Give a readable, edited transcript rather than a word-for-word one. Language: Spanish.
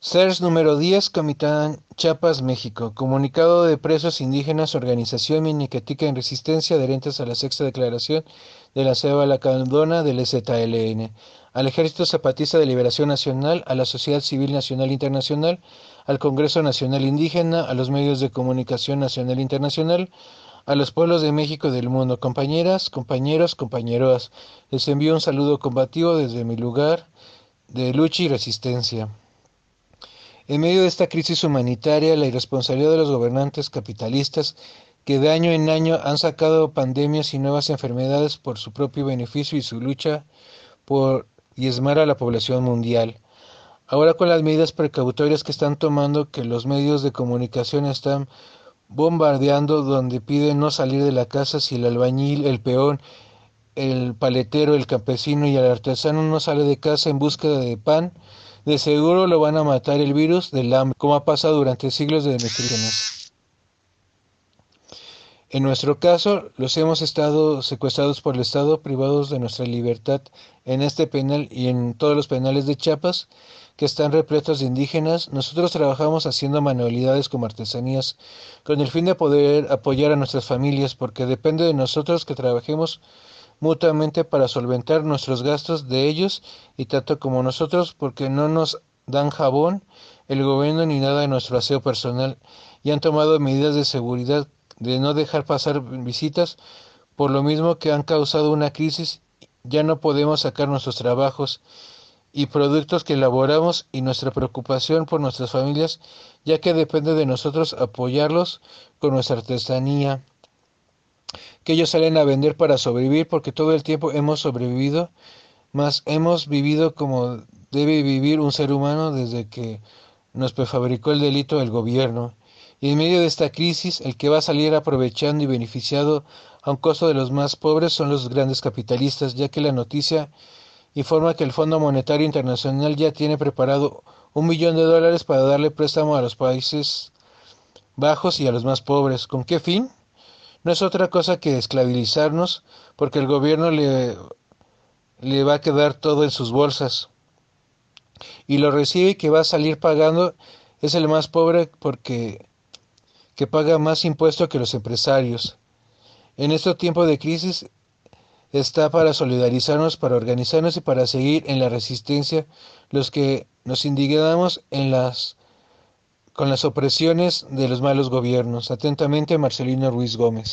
SERS número 10, Comitán Chiapas, México. Comunicado de presos indígenas, organización Miniquetica en resistencia, adherentes a la sexta declaración de la Ceiba Lacandona del EZLN, al Ejército Zapatista de Liberación Nacional, a la Sociedad Civil Nacional Internacional, al Congreso Nacional Indígena, a los medios de comunicación nacional e internacional, a los pueblos de México y del mundo. Compañeras, compañeros, compañeroas, les envío un saludo combativo desde mi lugar de lucha y resistencia. En medio de esta crisis humanitaria, la irresponsabilidad de los gobernantes capitalistas que de año en año han sacado pandemias y nuevas enfermedades por su propio beneficio y su lucha por diezmar a la población mundial. Ahora con las medidas precautorias que están tomando, que los medios de comunicación están bombardeando, donde piden no salir de la casa si el albañil, el peón, el paletero, el campesino y el artesano no sale de casa en búsqueda de pan, de seguro lo van a matar el virus del hambre, como ha pasado durante siglos de nuestros orígenes. En nuestro caso, los hemos estado secuestrados por el Estado, privados de nuestra libertad en este penal y en todos los penales de Chiapas, que están repletos de indígenas. Nosotros trabajamos haciendo manualidades como artesanías, con el fin de poder apoyar a nuestras familias, porque depende de nosotros que trabajemos mutuamente para solventar nuestros gastos de ellos y tanto como nosotros porque no nos dan jabón, el gobierno ni nada de nuestro aseo personal y han tomado medidas de seguridad de no dejar pasar visitas por lo mismo que han causado una crisis. Ya no podemos sacar nuestros trabajos y productos que elaboramos y nuestra preocupación por nuestras familias, ya que depende de nosotros apoyarlos con nuestra artesanía, que ellos salen a vender para sobrevivir, porque todo el tiempo hemos sobrevivido, más hemos vivido como debe vivir un ser humano desde que nos prefabricó el delito el gobierno. Y en medio de esta crisis, el que va a salir aprovechando y beneficiado a un costo de los más pobres son los grandes capitalistas, ya que la noticia informa que el Fondo Monetario Internacional ya tiene preparado $1 billón para darle préstamo a los países bajos y a los más pobres. ¿Con qué fin? No es otra cosa que esclavizarnos, porque el gobierno le va a quedar todo en sus bolsas y lo recibe y que va a salir pagando es el más pobre porque que paga más impuestos que los empresarios. En este tiempo de crisis está para solidarizarnos, para organizarnos y para seguir en la resistencia los que nos indignamos con las opresiones de los malos gobiernos. Atentamente, Marcelino Ruiz Gómez.